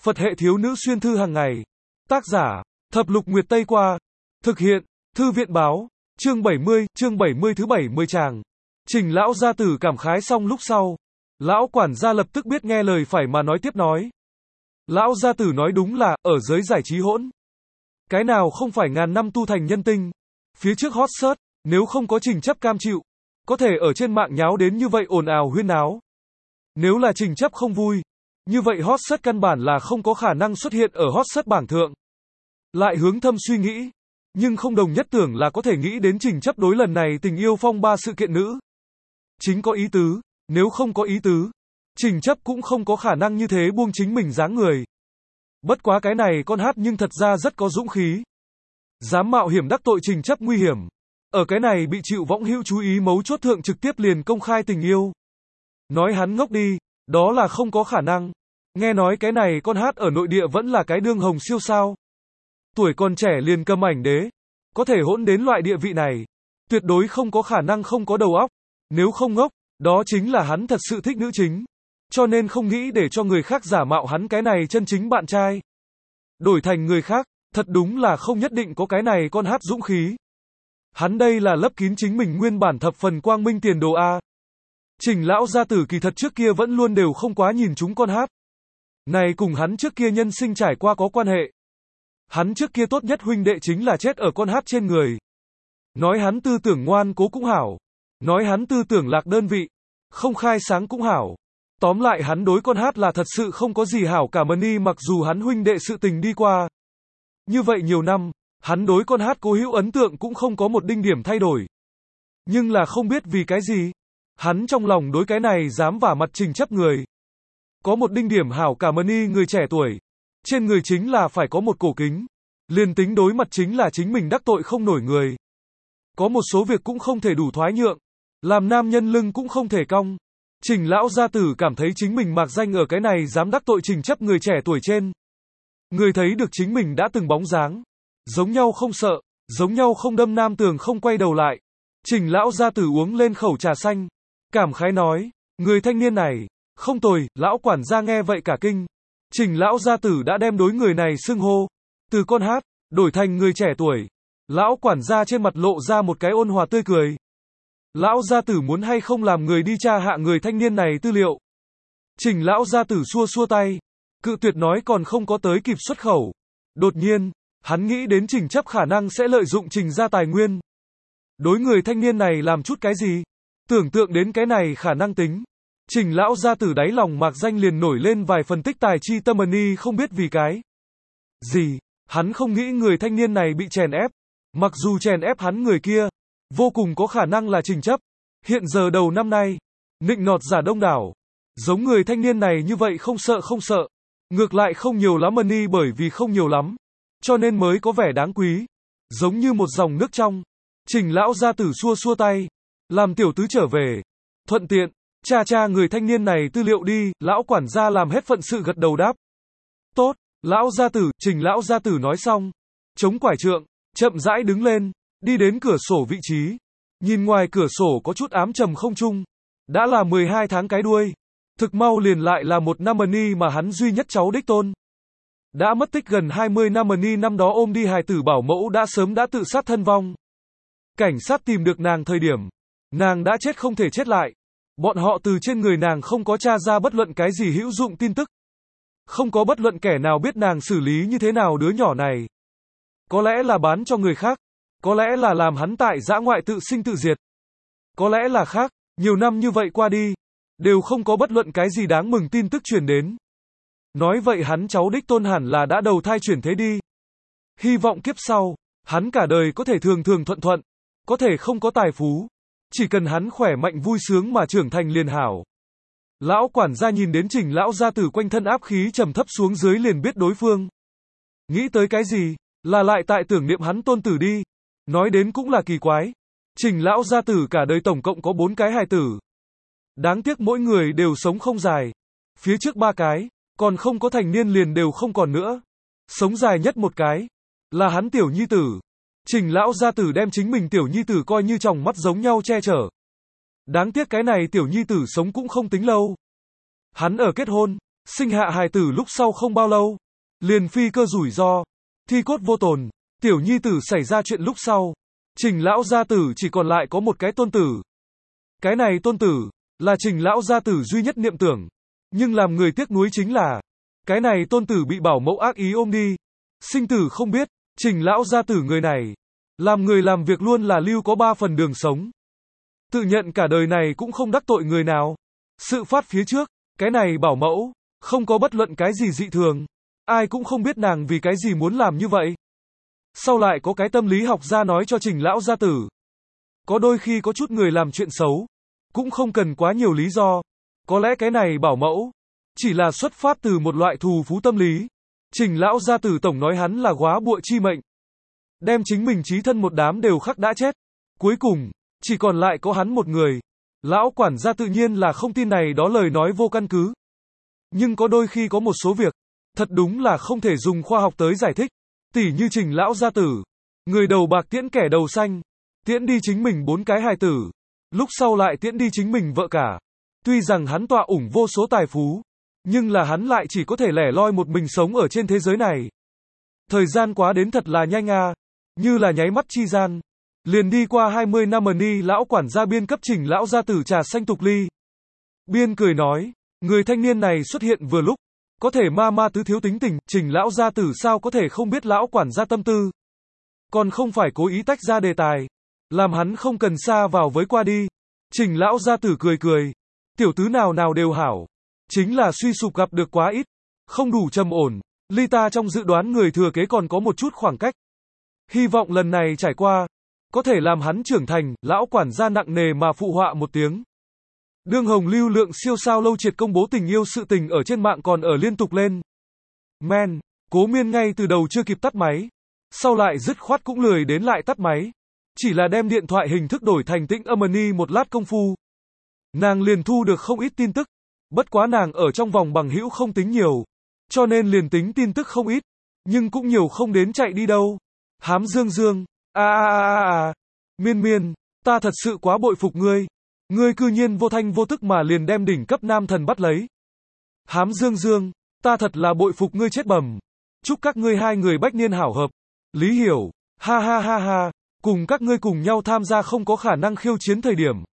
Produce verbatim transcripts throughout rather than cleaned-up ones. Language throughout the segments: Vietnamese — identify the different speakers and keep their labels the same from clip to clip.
Speaker 1: Phật hệ thiếu nữ xuyên thư hàng ngày. Tác giả, Thập Lục Nguyệt Tây Qua. Thực hiện, Thư viện báo. Chương bảy mươi, chương bảy mươi thứ bảy mươi tràng. Trình lão gia tử cảm khái xong lúc sau. Lão quản gia lập tức biết nghe lời phải mà nói tiếp nói. Lão gia tử nói đúng là, ở giới giải trí hỗn. Cái nào không phải ngàn năm tu thành nhân tinh. Phía trước hot search, nếu không có Trình Chấp cam chịu, có thể ở trên mạng nháo đến như vậy ồn ào huyên náo. Nếu là Trình Chấp không vui, như vậy hot search căn bản là không có khả năng xuất hiện ở hot search bảng thượng. Lại hướng thâm suy nghĩ, nhưng không đồng nhất tưởng là có thể nghĩ đến Trình Chấp đối lần này tình yêu phong ba sự kiện nữ. Chính có ý tứ, nếu không có ý tứ, Trình Chấp cũng không có khả năng như thế buông chính mình dáng người. Bất quá cái này con hát nhưng thật ra rất có dũng khí. Dám mạo hiểm đắc tội Trình Chấp nguy hiểm. Ở cái này bị chịu võng hữu chú ý mấu chốt thượng trực tiếp liền công khai tình yêu. Nói hắn ngốc đi, đó là không có khả năng. Nghe nói cái này con hát ở nội địa vẫn là cái đương hồng siêu sao. Tuổi còn trẻ liền cầm ảnh đế. Có thể hỗn đến loại địa vị này. Tuyệt đối không có khả năng không có đầu óc. Nếu không ngốc, đó chính là hắn thật sự thích nữ chính. Cho nên không nghĩ để cho người khác giả mạo hắn cái này chân chính bạn trai. Đổi thành người khác, thật đúng là không nhất định có cái này con hát dũng khí. Hắn đây là lấp kín chính mình nguyên bản thập phần quang minh tiền đồ A. Trình lão gia tử kỳ thật trước kia vẫn luôn đều không quá nhìn chúng con hát. Này cùng hắn trước kia nhân sinh trải qua có quan hệ. Hắn trước kia tốt nhất huynh đệ chính là chết ở con hát trên người. Nói hắn tư tưởng ngoan cố cũng hảo. Nói hắn tư tưởng lạc đơn vị. Không khai sáng cũng hảo. Tóm lại hắn đối con hát là thật sự không có gì hảo cả mani mặc dù hắn huynh đệ sự tình đi qua. Như vậy nhiều năm, hắn đối con hát cố hữu ấn tượng cũng không có một đinh điểm thay đổi. Nhưng là không biết vì cái gì. Hắn trong lòng đối cái này dám vả mặt Trình Chấp người. Có một đinh điểm hảo cả mani người trẻ tuổi. Trên người chính là phải có một cổ kính. Liền tính đối mặt chính là chính mình đắc tội không nổi người. Có một số việc cũng không thể đủ thoái nhượng. Làm nam nhân lưng cũng không thể cong. Trình lão gia tử cảm thấy chính mình mạc danh ở cái này dám đắc tội Trình Chấp người trẻ tuổi trên. Người thấy được chính mình đã từng bóng dáng. Giống nhau không sợ, giống nhau không đâm nam tường không quay đầu lại. Trình lão gia tử uống lên khẩu trà xanh. Cảm khái nói, người thanh niên này, không tồi, lão quản gia nghe vậy cả kinh. Trình lão gia tử đã đem đối người này xưng hô. Từ con hát, đổi thành người trẻ tuổi. Lão quản gia trên mặt lộ ra một cái ôn hòa tươi cười. Lão gia tử muốn hay không làm người đi tra hạ người thanh niên này tư liệu. Trình lão gia tử xua xua tay. Cự tuyệt nói còn không có tới kịp xuất khẩu. Đột nhiên, hắn nghĩ đến Trình Chấp khả năng sẽ lợi dụng Trình gia tài nguyên. Đối người thanh niên này làm chút cái gì? Tưởng tượng đến cái này khả năng tính. Trình lão gia tử đáy lòng mạc danh liền nổi lên vài phân tích tài chi tâm mani không biết vì cái gì. Hắn không nghĩ người thanh niên này bị chèn ép. Mặc dù chèn ép hắn người kia, vô cùng có khả năng là Trình Chấp. Hiện giờ đầu năm nay, nịnh nọt giả đông đảo. Giống người thanh niên này như vậy không sợ không sợ. Ngược lại không nhiều lắm money bởi vì không nhiều lắm. Cho nên mới có vẻ đáng quý. Giống như một dòng nước trong. Trình lão gia tử xua xua tay. Làm tiểu tứ trở về. Thuận tiện, cha cha người thanh niên này tư liệu đi. Lão quản gia làm hết phận sự gật đầu đáp. Tốt, lão gia tử, Trình lão gia tử nói xong. Chống quải trượng, chậm rãi đứng lên. Đi đến cửa sổ vị trí. Nhìn ngoài cửa sổ có chút ám trầm không trung. Đã là mười hai tháng cái đuôi. Thực mau liền lại là một năm money mà hắn duy nhất cháu đích tôn. Đã mất tích gần hai mươi năm money năm đó ôm đi hài tử bảo mẫu đã sớm đã tự sát thân vong. Cảnh sát tìm được nàng thời điểm. Nàng đã chết không thể chết lại. Bọn họ từ trên người nàng không có tra ra bất luận cái gì hữu dụng tin tức. Không có bất luận kẻ nào biết nàng xử lý như thế nào đứa nhỏ này. Có lẽ là bán cho người khác. Có lẽ là làm hắn tại dã ngoại tự sinh tự diệt. Có lẽ là khác, nhiều năm như vậy qua đi. Đều không có bất luận cái gì đáng mừng tin tức truyền đến. Nói vậy hắn cháu đích tôn hẳn là đã đầu thai chuyển thế đi. Hy vọng kiếp sau, hắn cả đời có thể thường thường thuận thuận. Có thể không có tài phú. Chỉ cần hắn khỏe mạnh vui sướng mà trưởng thành liền hảo. Lão quản gia nhìn đến Trình lão gia tử quanh thân áp khí trầm thấp xuống dưới liền biết đối phương. Nghĩ tới cái gì, là lại tại tưởng niệm hắn tôn tử đi. Nói đến cũng là kỳ quái. Trình lão gia tử cả đời tổng cộng có bốn cái hài tử. Đáng tiếc mỗi người đều sống không dài. Phía trước ba cái, còn không có thành niên liền đều không còn nữa. Sống dài nhất một cái, là hắn tiểu nhi tử. Trình lão gia tử đem chính mình tiểu nhi tử coi như tròng mắt giống nhau che chở. Đáng tiếc cái này tiểu nhi tử sống cũng không tính lâu. Hắn ở kết hôn, Sinh hạ hài tử lúc sau không bao lâu, liền phi cơ rủi ro, thi cốt vô tồn, tiểu nhi tử xảy ra chuyện lúc sau. Trình lão gia tử chỉ còn lại có một cái tôn tử. Cái này tôn tử, là Trình lão gia tử duy nhất niệm tưởng. Nhưng làm người tiếc nuối chính là, cái này tôn tử bị bảo mẫu ác ý ôm đi. Sinh tử không biết, Trình lão gia tử người này, làm người làm việc luôn là lưu có ba phần đường sống. Tự nhận cả đời này cũng không đắc tội người nào. Sự phát phía trước, cái này bảo mẫu, không có bất luận cái gì dị thường. Ai cũng không biết nàng vì cái gì muốn làm như vậy. Sau lại có cái tâm lý học gia nói cho Trình lão gia tử. Có đôi khi có chút người làm chuyện xấu, cũng không cần quá nhiều lý do. Có lẽ cái này bảo mẫu, chỉ là xuất phát từ một loại thù phú tâm lý. Trình lão gia tử tổng nói hắn là góa bụa chi mệnh. Đem chính mình chí thân một đám đều khắc đã chết. Cuối cùng, chỉ còn lại có hắn một người. Lão quản gia tự nhiên là không tin này đó lời nói vô căn cứ. Nhưng có đôi khi có một số việc, thật đúng là không thể dùng khoa học tới giải thích. Tỉ như Trình lão gia tử, người đầu bạc tiễn kẻ đầu xanh, tiễn đi chính mình bốn cái hài tử, lúc sau lại tiễn đi chính mình vợ cả. Tuy rằng hắn tọa ủng vô số tài phú, nhưng là hắn lại chỉ có thể lẻ loi một mình sống ở trên thế giới này. Thời gian quá đến thật là nhanh à, như là nháy mắt chi gian. Liền đi qua hai mươi năm ni lão quản gia Biên cấp Trình lão gia tử trà xanh tục ly. Biên cười nói, người thanh niên này xuất hiện vừa lúc, có thể ma ma tứ thiếu tính tình, Trình lão gia tử sao có thể không biết lão quản gia tâm tư. Còn không phải cố ý tách ra đề tài, làm hắn không cần xa vào với qua đi. Trình lão gia tử cười cười, tiểu tứ nào nào đều hảo, chính là suy sụp gặp được quá ít, không đủ trầm ổn, ly ta trong dự đoán người thừa kế còn có một chút khoảng cách. Hy vọng lần này trải qua, có thể làm hắn trưởng thành. Lão quản gia nặng nề mà phụ họa một tiếng. Đương hồng lưu lượng siêu sao Lâu Triệt công bố tình yêu sự tình ở trên mạng còn ở liên tục lên. Men, Cố Miên ngay từ đầu chưa kịp tắt máy, sau lại dứt khoát cũng lười đến lại tắt máy, chỉ là đem điện thoại hình thức đổi thành tĩnh âm ni một lát công phu. Nàng liền thu được không ít tin tức, bất quá nàng ở trong vòng bằng hữu không tính nhiều, cho nên liền tính tin tức không ít, nhưng cũng nhiều không đến chạy đi đâu. Hám Dương Dương, a a a a a, Miên Miên, ta thật sự quá bội phục ngươi. Ngươi cư nhiên vô thanh vô tức mà liền đem đỉnh cấp nam thần bắt lấy. Hám Dương Dương, ta thật là bội phục ngươi chết bầm. Chúc các ngươi hai người bách niên hảo hợp. Lý Hiểu, ha ha ha ha, cùng các ngươi cùng nhau tham gia không có khả năng khiêu chiến thời điểm.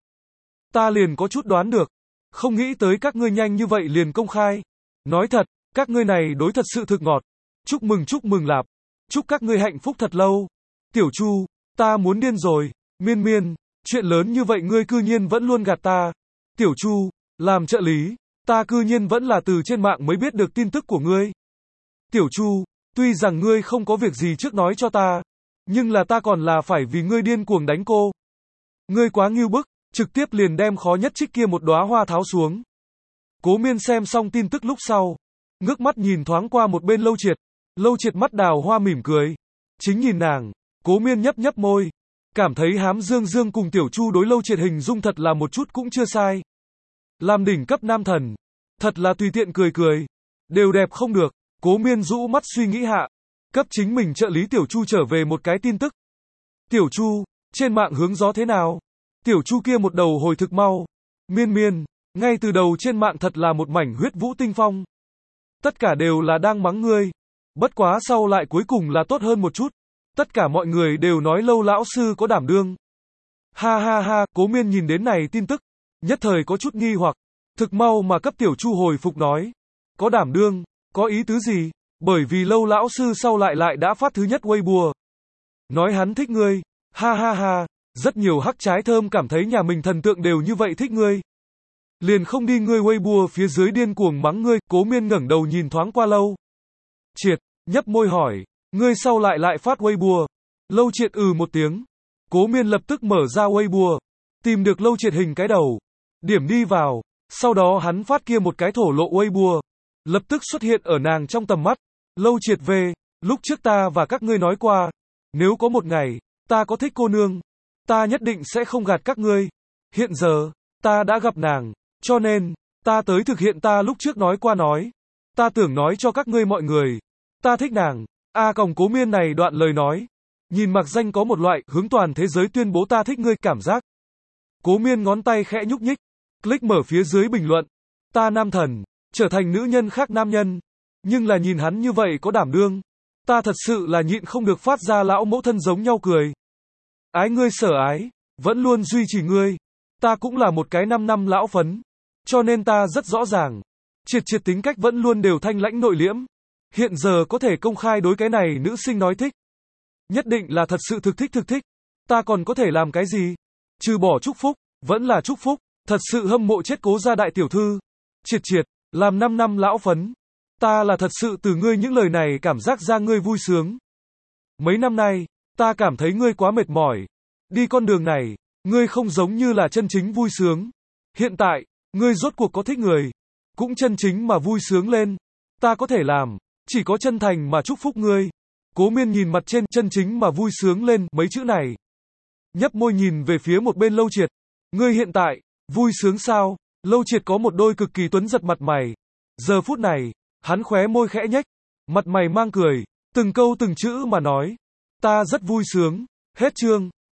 Speaker 1: Ta liền có chút đoán được, không nghĩ tới các ngươi nhanh như vậy liền công khai. Nói thật, các ngươi này đối thật sự thực ngọt. Chúc mừng chúc mừng lạp. Chúc các ngươi hạnh phúc thật lâu. Tiểu Chu, ta muốn điên rồi. Miên Miên, chuyện lớn như vậy ngươi cư nhiên vẫn luôn gạt ta. Tiểu Chu, làm trợ lý, ta cư nhiên vẫn là từ trên mạng mới biết được tin tức của ngươi. Tiểu Chu, tuy rằng ngươi không có việc gì trước nói cho ta, nhưng là ta còn là phải vì ngươi điên cuồng đánh cô. Ngươi quá ngưu bức, trực tiếp liền đem khó nhất trích kia một đóa hoa tháo xuống. Cố Miên xem xong tin tức lúc sau, ngước mắt nhìn thoáng qua một bên Lâu Triệt. Lâu Triệt mắt đào hoa mỉm cười. Chính nhìn nàng, Cố Miên nhấp nhấp môi, cảm thấy Hám Dương Dương cùng Tiểu Chu đối Lâu Triệt hình dung thật là một chút cũng chưa sai. Làm đỉnh cấp nam thần, thật là tùy tiện cười cười, đều đẹp không được. Cố Miên rũ mắt suy nghĩ hạ, cấp chính mình trợ lý Tiểu Chu trở về một cái tin tức. Tiểu Chu, trên mạng hướng gió thế nào? Tiểu Chu kia một đầu hồi thực mau. Miên Miên, ngay từ đầu trên mạng thật là một mảnh huyết vũ tinh phong. Tất cả đều là đang mắng ngươi. Bất quá sau lại cuối cùng là tốt hơn một chút. Tất cả mọi người đều nói Lâu lão sư có đảm đương. Ha ha ha, Cố Miên nhìn đến này tin tức, nhất thời có chút nghi hoặc, thực mau mà cấp Tiểu Chu hồi phục nói. Có đảm đương, có ý tứ gì? Bởi vì Lâu lão sư sau lại lại đã phát thứ nhất Weibo. Nói hắn thích ngươi. Ha ha ha, rất nhiều hắc trái thơm cảm thấy nhà mình thần tượng đều như vậy thích ngươi. Liền không đi ngươi Weibo phía dưới điên cuồng mắng ngươi. Cố Miên ngẩng đầu nhìn thoáng qua Lâu Triệt, nhấp môi hỏi, ngươi sau lại lại phát Weibo. Lâu Triệt ừ một tiếng. Cố Miên lập tức mở ra Weibo, tìm được Lâu Triệt hình cái đầu, điểm đi vào, sau đó hắn phát kia một cái thổ lộ Weibo, lập tức xuất hiện ở nàng trong tầm mắt. Lâu Triệt về, lúc trước ta và các ngươi nói qua, nếu có một ngày, ta có thích cô nương, ta nhất định sẽ không gạt các ngươi. Hiện giờ, ta đã gặp nàng, cho nên, ta tới thực hiện ta lúc trước nói qua nói. Ta tưởng nói cho các ngươi mọi người, ta thích nàng. A còng Cố Miên này đoạn lời nói, nhìn mặc danh có một loại hướng toàn thế giới tuyên bố ta thích ngươi cảm giác. Cố Miên ngón tay khẽ nhúc nhích, click mở phía dưới bình luận. Ta nam thần, trở thành nữ nhân khác nam nhân. Nhưng là nhìn hắn như vậy có đảm đương. Ta thật sự là nhịn không được phát ra lão mẫu thân giống nhau cười. Ái ngươi sở ái, vẫn luôn duy trì ngươi. Ta cũng là một cái năm năm lão phấn. Cho nên ta rất rõ ràng. Triệt triệt tính cách vẫn luôn đều thanh lãnh nội liễm. Hiện giờ có thể công khai đối cái này nữ sinh nói thích. Nhất định là thật sự thực thích thực thích. Ta còn có thể làm cái gì? Trừ bỏ chúc phúc, vẫn là chúc phúc. Thật sự hâm mộ chết Cố gia đại tiểu thư. Triệt triệt, làm năm năm lão phấn. Ta là thật sự từ ngươi những lời này cảm giác ra ngươi vui sướng. Mấy năm nay, ta cảm thấy ngươi quá mệt mỏi. Đi con đường này, ngươi không giống như là chân chính vui sướng. Hiện tại, ngươi rốt cuộc có thích người. Cũng chân chính mà vui sướng lên. Ta có thể làm, chỉ có chân thành mà chúc phúc ngươi. Cố Miên nhìn mặt trên chân chính mà vui sướng lên mấy chữ này. Nhấp môi nhìn về phía một bên Lâu Triệt. Ngươi hiện tại, vui sướng sao? Lâu Triệt có một đôi cực kỳ tuấn giật mặt mày. Giờ phút này, hắn khóe môi khẽ nhếch, mặt mày mang cười, từng câu từng chữ mà nói. Ta rất vui sướng. Hết chương.